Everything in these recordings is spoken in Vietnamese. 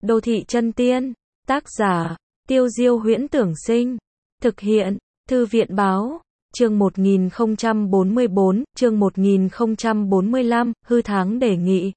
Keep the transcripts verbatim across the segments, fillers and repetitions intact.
Đô thị chân tiên, tác giả, Tiêu Diêu Huyễn Tưởng Sinh, thực hiện, Thư viện Báo, chương một nghìn không trăm bốn mươi bốn, chương một nghìn không trăm bốn mươi lăm, hư tháng đề nghị.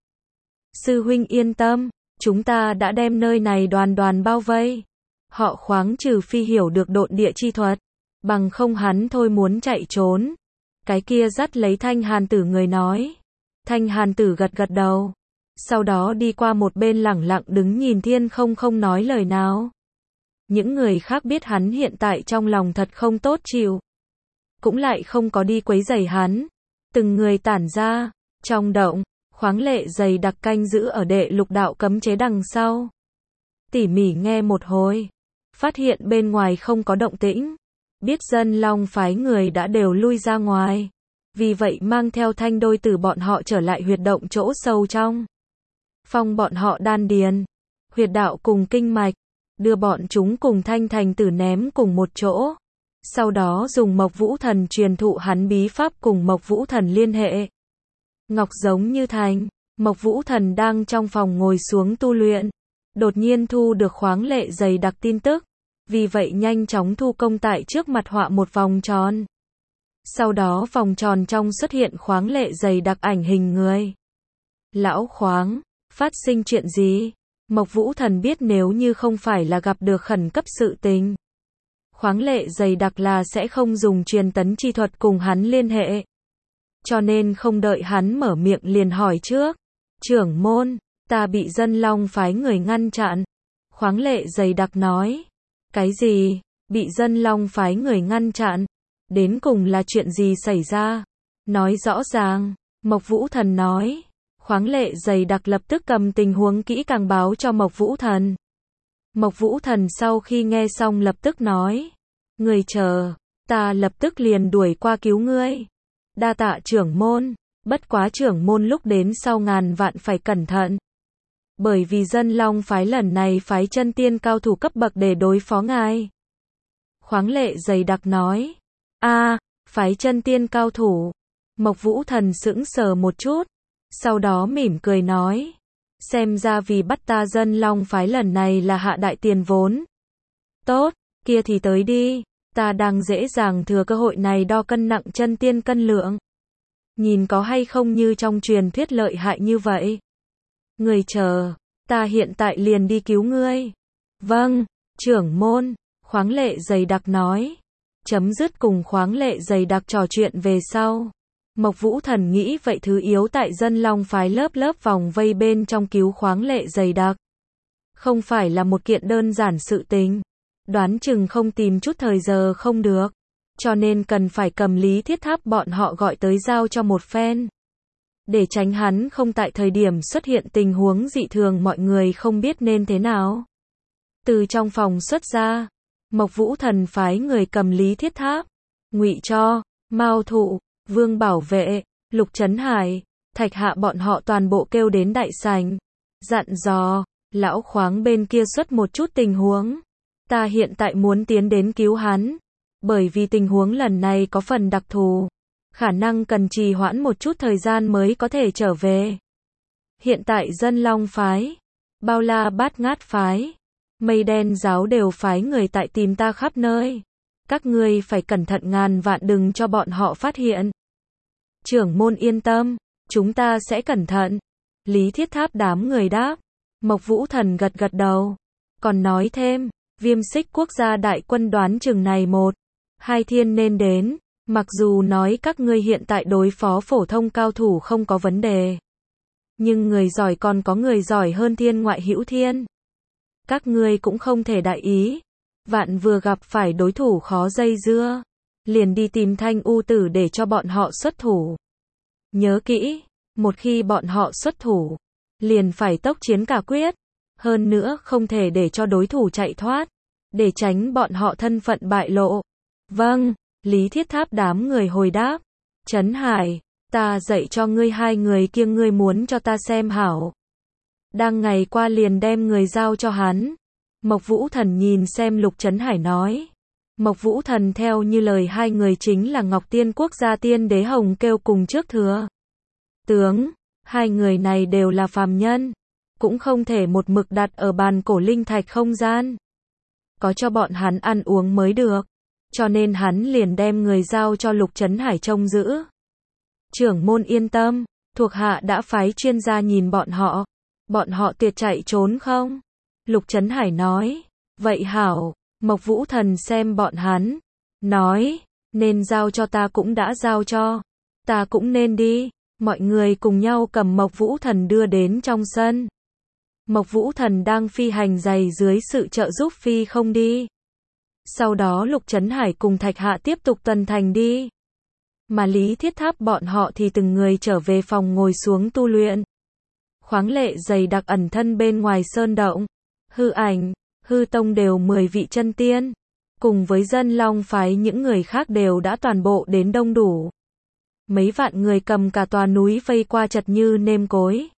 Sư huynh yên tâm, chúng ta đã đem nơi này đoàn đoàn bao vây. Họ khoáng trừ phi hiểu được độn địa chi thuật, bằng không hắn thôi muốn chạy trốn. Cái kia dắt lấy Thanh Hàn Tử người nói. Thanh Hàn Tử gật gật đầu. Sau đó đi qua một bên lẳng lặng đứng nhìn Thiên Không không nói lời nào. Những người khác biết hắn hiện tại trong lòng thật không tốt chịu. Cũng lại không có đi quấy rầy hắn. Từng người tản ra. Trong động, khoáng lệ dày đặc canh giữ ở đệ lục đạo cấm chế đằng sau. Tỉ mỉ nghe một hồi. Phát hiện bên ngoài không có động tĩnh. Biết Dân Long phái người đã đều lui ra ngoài. Vì vậy mang theo Thanh đôi tử bọn họ trở lại huyệt động chỗ sâu trong. Phong bọn họ đan điền, huyệt đạo cùng kinh mạch, đưa bọn chúng cùng Thanh Thành Tử ném cùng một chỗ. Sau đó dùng Mộc Vũ Thần truyền thụ hắn bí pháp cùng Mộc Vũ Thần liên hệ. Ngọc giống như thành, Mộc Vũ Thần đang trong phòng ngồi xuống tu luyện. Đột nhiên thu được khoáng lệ dày đặc tin tức. Vì vậy nhanh chóng thu công tại trước mặt họa một vòng tròn. Sau đó vòng tròn trong xuất hiện khoáng lệ dày đặc ảnh hình người. Lão khoáng, phát sinh chuyện gì? Mộc Vũ Thần biết nếu như không phải là gặp được khẩn cấp sự tình. Khoáng lệ dày đặc là sẽ không dùng truyền tấn chi thuật cùng hắn liên hệ. Cho nên không đợi hắn mở miệng liền hỏi trước. Trưởng môn, ta bị Dân Long phái người ngăn chặn. Khoáng lệ dày đặc nói. Cái gì? Bị Dân Long phái người ngăn chặn? Đến cùng là chuyện gì xảy ra? Nói rõ ràng. Mộc Vũ Thần nói. Khoáng lệ dày đặc lập tức cầm tình huống kỹ càng báo cho Mộc Vũ Thần. Mộc Vũ Thần sau khi nghe xong lập tức nói. Người chờ, ta lập tức liền đuổi qua cứu ngươi. Đa tạ trưởng môn, bất quá trưởng môn lúc đến sau ngàn vạn phải cẩn thận. Bởi vì Dân Long phái lần này phái chân tiên cao thủ cấp bậc để đối phó ngài. Khoáng lệ dày đặc nói. A, phái chân tiên cao thủ. Mộc Vũ Thần sững sờ một chút. Sau đó mỉm cười nói. Xem ra vì bắt ta Dân Long phái lần này là hạ đại tiền vốn. Tốt, kia thì tới đi. Ta đang dễ dàng thừa cơ hội này đo cân nặng chân tiên cân lượng. Nhìn có hay không như trong truyền thuyết lợi hại như vậy. Người chờ, ta hiện tại liền đi cứu ngươi. Vâng, trưởng môn, khoáng lệ dày đặc nói. Chấm dứt cùng khoáng lệ dày đặc trò chuyện về sau. Mộc Vũ Thần nghĩ vậy thứ yếu tại Dân Long phái lớp lớp vòng vây bên trong cứu khoáng lệ dày đặc. Không phải là một kiện đơn giản sự tình. Đoán chừng không tìm chút thời giờ không được. Cho nên cần phải cầm Lý Thiết Tháp bọn họ gọi tới giao cho một phen. Để tránh hắn không tại thời điểm xuất hiện tình huống dị thường mọi người không biết nên thế nào. Từ trong phòng xuất ra, Mộc Vũ Thần phái người cầm Lý Thiết Tháp, Ngụy Cho, Mao Thụ, Vương Bảo Vệ, Lục Trấn Hải, Thạch Hạ bọn họ toàn bộ kêu đến đại sảnh. Dặn dò, lão khoáng bên kia xuất một chút tình huống. Ta hiện tại muốn tiến đến cứu hắn. Bởi vì tình huống lần này có phần đặc thù. Khả năng cần trì hoãn một chút thời gian mới có thể trở về. Hiện tại Dân Long phái, Bao La Bát Ngát phái, Mây Đen giáo đều phái người tại tìm ta khắp nơi. Các ngươi phải cẩn thận ngàn vạn đừng cho bọn họ phát hiện. Trưởng môn yên tâm, chúng ta sẽ cẩn thận. Lý Thiết Tháp đám người đáp. Mộc Vũ Thần gật gật đầu. Còn nói thêm, Viêm Xích quốc gia đại quân đoán chừng này một, hai thiên nên đến. Mặc dù nói các ngươi hiện tại đối phó phổ thông cao thủ không có vấn đề. Nhưng người giỏi còn có người giỏi hơn thiên ngoại hữu thiên. Các ngươi cũng không thể đại ý. Vạn vừa gặp phải đối thủ khó dây dưa. Liền đi tìm Thanh U Tử để cho bọn họ xuất thủ. Nhớ kỹ, một khi bọn họ xuất thủ, liền phải tốc chiến cả quyết. Hơn nữa không thể để cho đối thủ chạy thoát. Để tránh bọn họ thân phận bại lộ. Vâng. Lý Thiết Tháp đám người hồi đáp. Trấn Hải, ta dạy cho ngươi hai người kia ngươi muốn cho ta xem hảo. Đang ngày qua liền đem người giao cho hắn. Mộc Vũ Thần nhìn xem Lục Trấn Hải nói. Mộc Vũ Thần theo như lời hai người chính là Ngọc Tiên quốc gia tiên đế Hồng Kêu cùng trước thừa. Tướng, hai người này đều là phàm nhân. cũng không thể một mực đặt ở bàn cổ linh thạch không gian. Có cho bọn hắn ăn uống mới được. Cho nên hắn liền đem người giao cho Lục Trấn Hải trông giữ. Trưởng môn yên tâm, thuộc hạ đã phái chuyên gia nhìn bọn họ. Bọn họ tuyệt chạy trốn không? Lục Trấn Hải nói. Vậy hảo, Mộc Vũ Thần xem bọn hắn. Nói, nên giao cho ta cũng đã giao cho. Ta cũng nên đi. Mọi người cùng nhau cầm Mộc Vũ Thần đưa đến trong sân. Mộc Vũ Thần đang phi hành giày dưới sự trợ giúp phi không đi. Sau đó Lục Trấn Hải cùng Thạch Hạ tiếp tục tuần thành đi. Mà Lý Thiết Tháp bọn họ thì từng người trở về phòng ngồi xuống tu luyện. Khoáng lệ dày đặc ẩn thân bên ngoài sơn động. Hư Ảnh, Hư Tông đều mười vị chân tiên. Cùng với dân Long phái những người khác đều đã toàn bộ đến đông đủ. Mấy vạn người cầm cả tòa núi vây qua chật như nêm cối.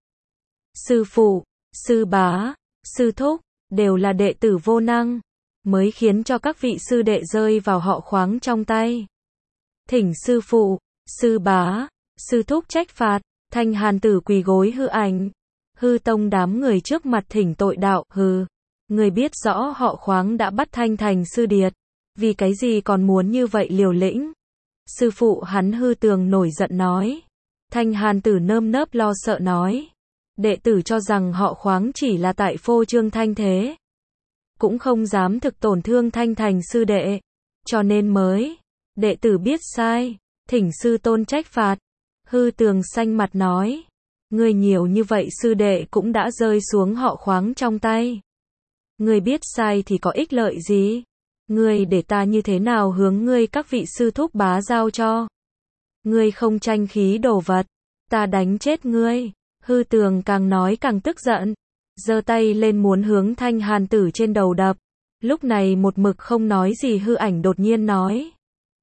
Sư phụ, sư bá, sư thúc, đều là đệ tử vô năng, mới khiến cho các vị sư đệ rơi vào họ khoáng trong tay. Thỉnh sư phụ, sư bá, sư thúc trách phạt, Thanh Hàn Tử quỳ gối Hư Ảnh, Hư Tông đám người trước mặt thỉnh tội đạo, hừ, người biết rõ họ khoáng đã bắt Thanh Thành sư điệt, vì cái gì còn muốn như vậy liều lĩnh. Sư phụ hắn Hư Tường nổi giận nói. Thanh Hàn Tử nơm nớp lo sợ nói. Đệ tử cho rằng họ khoáng chỉ là tại phô trương thanh thế. Cũng không dám thực tổn thương Thanh Thành sư đệ. Cho nên mới. Đệ tử biết sai. Thỉnh sư tôn trách phạt. Hư Tường xanh mặt nói. Người nhiều như vậy sư đệ cũng đã rơi xuống họ khoáng trong tay. Người biết sai thì có ích lợi gì? Ngươi để ta như thế nào hướng ngươi các vị sư thúc bá giao cho? Ngươi không tranh khí đồ vật, ta đánh chết ngươi. Hư Tường càng nói càng tức giận, giơ tay lên muốn hướng Thanh Hàn Tử trên đầu đập. Lúc này một mực không nói gì Hư Ảnh đột nhiên nói.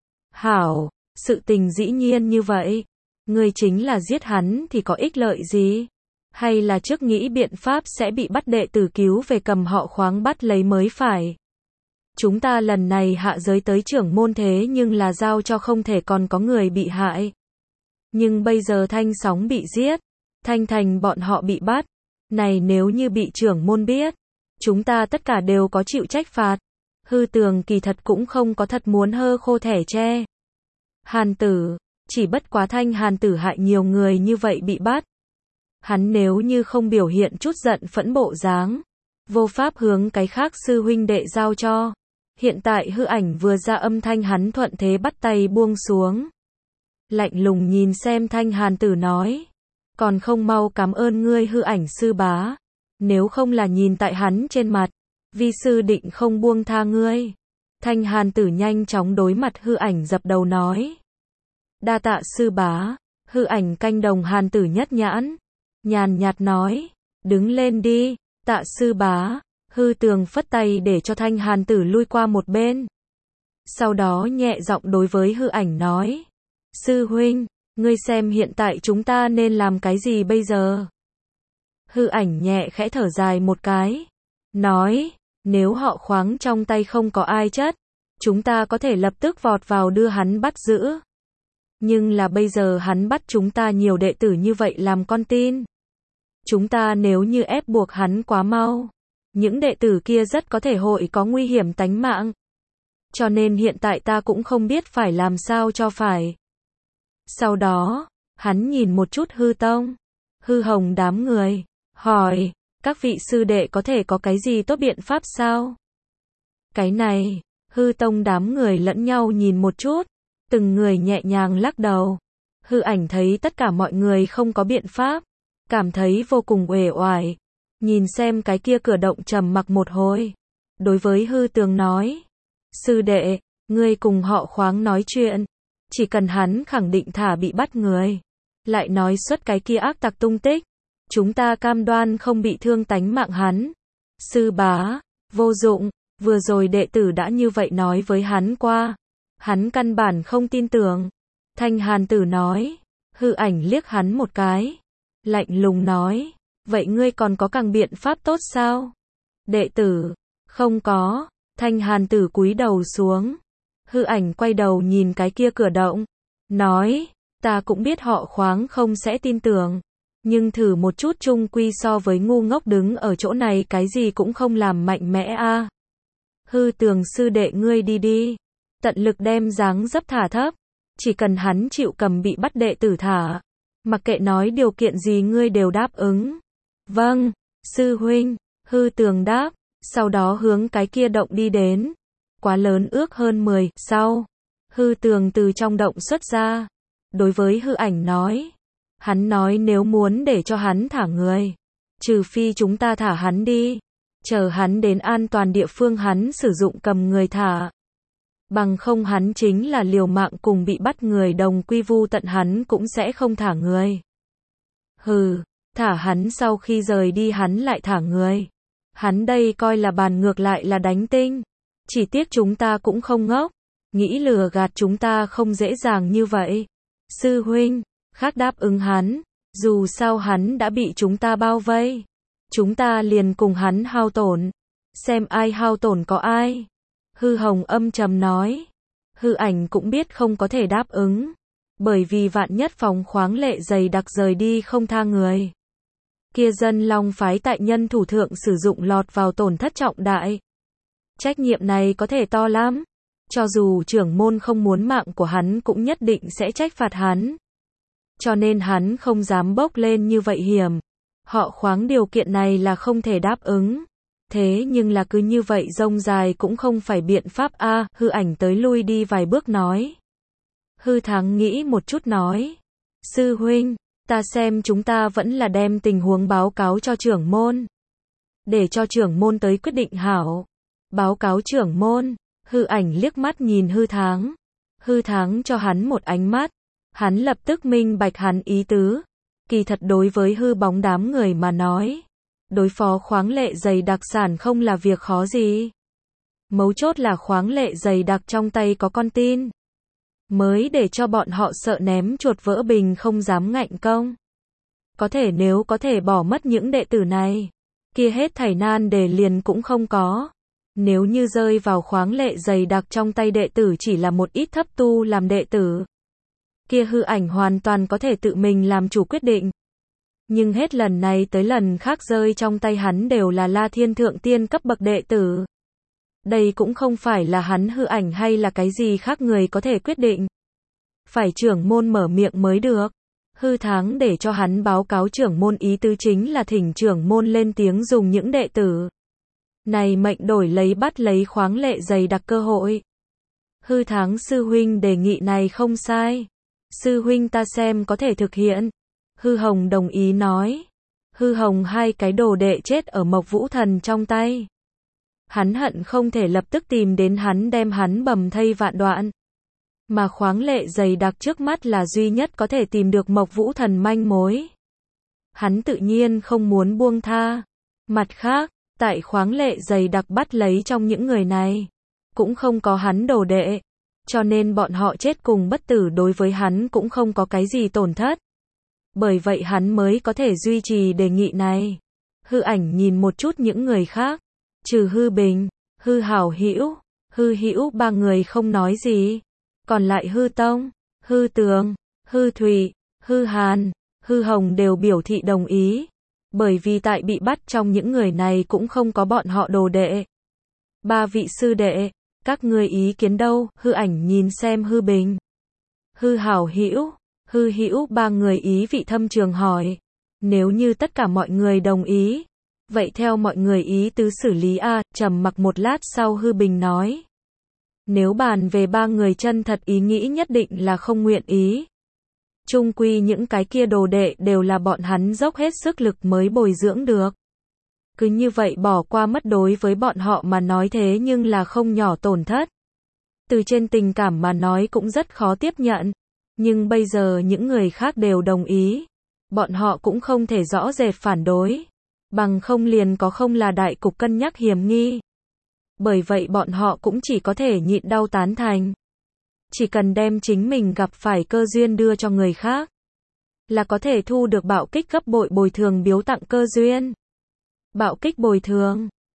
Hảo, sự tình dĩ nhiên như vậy. Ngươi chính là giết hắn thì có ích lợi gì? Hay là trước nghĩ biện pháp sẽ bị bắt đệ tử cứu về cầm họ khoáng bắt lấy mới phải? Chúng ta lần này hạ giới tới trưởng môn thế nhưng là giao cho không thể còn có người bị hại. Nhưng bây giờ Thanh Sóng bị giết, Thanh Thành bọn họ bị bắt. Này nếu như bị trưởng môn biết, chúng ta tất cả đều có chịu trách phạt. Hư Tường kỳ thật cũng không có thật muốn hơ khô thẻ tre. Hàn Tử, chỉ bất quá Thanh Hàn Tử hại nhiều người như vậy bị bắt. Hắn nếu như không biểu hiện chút giận phẫn bộ dáng, vô pháp hướng cái khác sư huynh đệ giao cho. Hiện tại Hư Ảnh vừa ra âm thanh hắn thuận thế bắt tay buông xuống. Lạnh lùng nhìn xem Thanh Hàn Tử nói. Còn không mau cảm ơn ngươi Hư Ảnh sư bá. Nếu không là nhìn tại hắn trên mặt, vi sư định không buông tha ngươi. Thanh Hàn Tử nhanh chóng đối mặt Hư Ảnh dập đầu nói. Đa tạ sư bá. Hư Ảnh canh đồng Hàn Tử nhất nhãn. Nhàn nhạt nói. Đứng lên đi, tạ sư bá. Hư Tường phất tay để cho Thanh Hàn Tử lui qua một bên. Sau đó nhẹ giọng đối với Hư Ảnh nói. Sư huynh, ngươi xem hiện tại chúng ta nên làm cái gì bây giờ? Hư Ảnh nhẹ khẽ thở dài một cái. Nói, nếu họ khoáng trong tay không có ai chất, chúng ta có thể lập tức vọt vào đưa hắn bắt giữ. Nhưng là bây giờ hắn bắt chúng ta nhiều đệ tử như vậy làm con tin. Chúng ta nếu như ép buộc hắn quá mau, những đệ tử kia rất có thể hội có nguy hiểm tánh mạng. Cho nên hiện tại ta cũng không biết phải làm sao cho phải. Sau đó, hắn nhìn một chút Hư Tông, Hư Hồng đám người, hỏi, các vị sư đệ có thể có cái gì tốt biện pháp sao? Cái này, Hư Tông đám người lẫn nhau nhìn một chút, từng người nhẹ nhàng lắc đầu. Hư Ảnh thấy tất cả mọi người không có biện pháp, cảm thấy vô cùng uể oải. Nhìn xem cái kia cửa động trầm mặc một hồi. Đối với Hư Tường nói. Sư đệ, ngươi cùng họ khoáng nói chuyện. Chỉ cần hắn khẳng định thả bị bắt người. Lại nói xuất cái kia ác tặc tung tích. Chúng ta cam đoan không bị thương tánh mạng hắn. Sư bá, vô dụng, vừa rồi đệ tử đã như vậy nói với hắn qua. Hắn căn bản không tin tưởng. Thanh Hàn Tử nói. Hư Ảnh liếc hắn một cái. Lạnh lùng nói. Vậy ngươi còn có càng biện pháp tốt sao? Đệ tử, không có. Thanh Hàn Tử cúi đầu xuống. Hư Ảnh quay đầu nhìn cái kia cửa động. Nói, ta cũng biết họ khoáng không sẽ tin tưởng. Nhưng thử một chút chung quy so với ngu ngốc đứng ở chỗ này cái gì cũng không làm mạnh mẽ a. Hư Tường sư đệ ngươi đi đi. Tận lực đem dáng dấp thả thấp. Chỉ cần hắn chịu cầm bị bắt đệ tử thả. Mặc kệ nói điều kiện gì ngươi đều đáp ứng. Vâng, sư huynh. Hư Tường đáp. Sau đó hướng cái kia động đi đến. Quá lớn ước hơn mười, sau. Hư Tường từ trong động xuất ra. Đối với Hư Ảnh nói. Hắn nói nếu muốn để cho hắn thả người. Trừ phi chúng ta thả hắn đi. Chờ hắn đến an toàn địa phương hắn sử dụng cầm người thả. Bằng không hắn chính là liều mạng cùng bị bắt người đồng quy vu tận hắn cũng sẽ không thả người. Hừ, thả hắn sau khi rời đi hắn lại thả người. Hắn đây coi là bàn ngược lại là đánh tinh. Chỉ tiếc chúng ta cũng không ngốc. Nghĩ lừa gạt chúng ta không dễ dàng như vậy. Sư huynh, khác đáp ứng hắn. Dù sao hắn đã bị chúng ta bao vây. Chúng ta liền cùng hắn hao tổn. Xem ai hao tổn có ai. Hư Hồng âm trầm nói. Hư Ảnh cũng biết không có thể đáp ứng. Bởi vì vạn nhất phóng khoáng lệ dày đặc rời đi không tha người. Kia dân Long phái tại nhân thủ thượng sử dụng lọt vào tổn thất trọng đại. Trách nhiệm này có thể to lắm. Cho dù trưởng môn không muốn mạng của hắn cũng nhất định sẽ trách phạt hắn. Cho nên hắn không dám bốc lên như vậy hiểm. Họ khoáng điều kiện này là không thể đáp ứng. Thế nhưng là cứ như vậy rông dài cũng không phải biện pháp a. Hư Ảnh tới lui đi vài bước nói. Hư Thắng nghĩ một chút nói. Sư huynh, ta xem chúng ta vẫn là đem tình huống báo cáo cho trưởng môn. Để cho trưởng môn tới quyết định hảo. Báo cáo trưởng môn. Hư Ảnh liếc mắt nhìn Hư Thắng. Hư Thắng cho hắn một ánh mắt. Hắn lập tức minh bạch hắn ý tứ. Kỳ thật đối với hư bóng đám người mà nói. Đối phó khoáng lệ dày đặc sản không là việc khó gì. Mấu chốt là khoáng lệ dày đặc trong tay có con tin. Mới để cho bọn họ sợ ném chuột vỡ bình không dám ngạnh công. Có thể nếu có thể bỏ mất những đệ tử này. Kia hết thảy nan đề liền cũng không có. Nếu như rơi vào khoáng lệ dày đặc trong tay đệ tử chỉ là một ít thấp tu làm đệ tử. Kia Hư Ảnh hoàn toàn có thể tự mình làm chủ quyết định. Nhưng hết lần này tới lần khác rơi trong tay hắn đều là La Thiên Thượng Tiên cấp bậc đệ tử. Đây cũng không phải là hắn Hư Ảnh hay là cái gì khác người có thể quyết định. Phải trưởng môn mở miệng mới được. Hư Thắng để cho hắn báo cáo trưởng môn ý tứ chính là thỉnh trưởng môn lên tiếng dùng những đệ tử. Này mệnh đổi lấy bắt lấy khoáng lệ dày đặc cơ hội. Hư Thắng sư huynh đề nghị này không sai. Sư huynh ta xem có thể thực hiện. Hư Hồng đồng ý nói. Hư Hồng hai cái đồ đệ chết ở Mộc Vũ Thần trong tay. Hắn hận không thể lập tức tìm đến hắn đem hắn bầm thây vạn đoạn. Mà khoáng lệ dày đặc trước mắt là duy nhất có thể tìm được Mộc Vũ Thần manh mối. Hắn tự nhiên không muốn buông tha. Mặt khác, tại khoáng lệ dày đặc bắt lấy trong những người này, cũng không có hắn đồ đệ. Cho nên bọn họ chết cùng bất tử đối với hắn cũng không có cái gì tổn thất. Bởi vậy hắn mới có thể duy trì đề nghị này. Hư Ảnh nhìn một chút những người khác. Trừ Hư Bình, Hư Hảo Hữu, Hư Hữu ba người không nói gì. Còn lại Hư Tông, Hư Tường, Hư Thủy, Hư Hàn, Hư Hồng đều biểu thị đồng ý. Bởi vì tại bị bắt trong những người này cũng không có bọn họ đồ đệ. Ba vị sư đệ, các ngươi ý kiến đâu? Hư Ảnh nhìn xem Hư Bình, Hư Hảo Hữu, Hư Hữu ba người ý vị thâm trường hỏi. Nếu như tất cả mọi người đồng ý, vậy theo mọi người ý tứ xử lý a. Trầm mặc một lát sau Hư Bình nói. Nếu bàn về ba người chân thật ý nghĩ nhất định là không nguyện ý. Chung quy những cái kia đồ đệ đều là bọn hắn dốc hết sức lực mới bồi dưỡng được. Cứ như vậy bỏ qua mất đối với bọn họ mà nói thế nhưng là không nhỏ tổn thất. Từ trên tình cảm mà nói cũng rất khó tiếp nhận. Nhưng bây giờ những người khác đều đồng ý. Bọn họ cũng không thể rõ rệt phản đối. Bằng không liền có không là đại cục cân nhắc hiểm nghi. Bởi vậy bọn họ cũng chỉ có thể nhịn đau tán thành. Chỉ cần đem chính mình gặp phải cơ duyên đưa cho người khác, là có thể thu được bạo kích gấp bội bồi thường biếu tặng cơ duyên. Bạo kích bồi thường.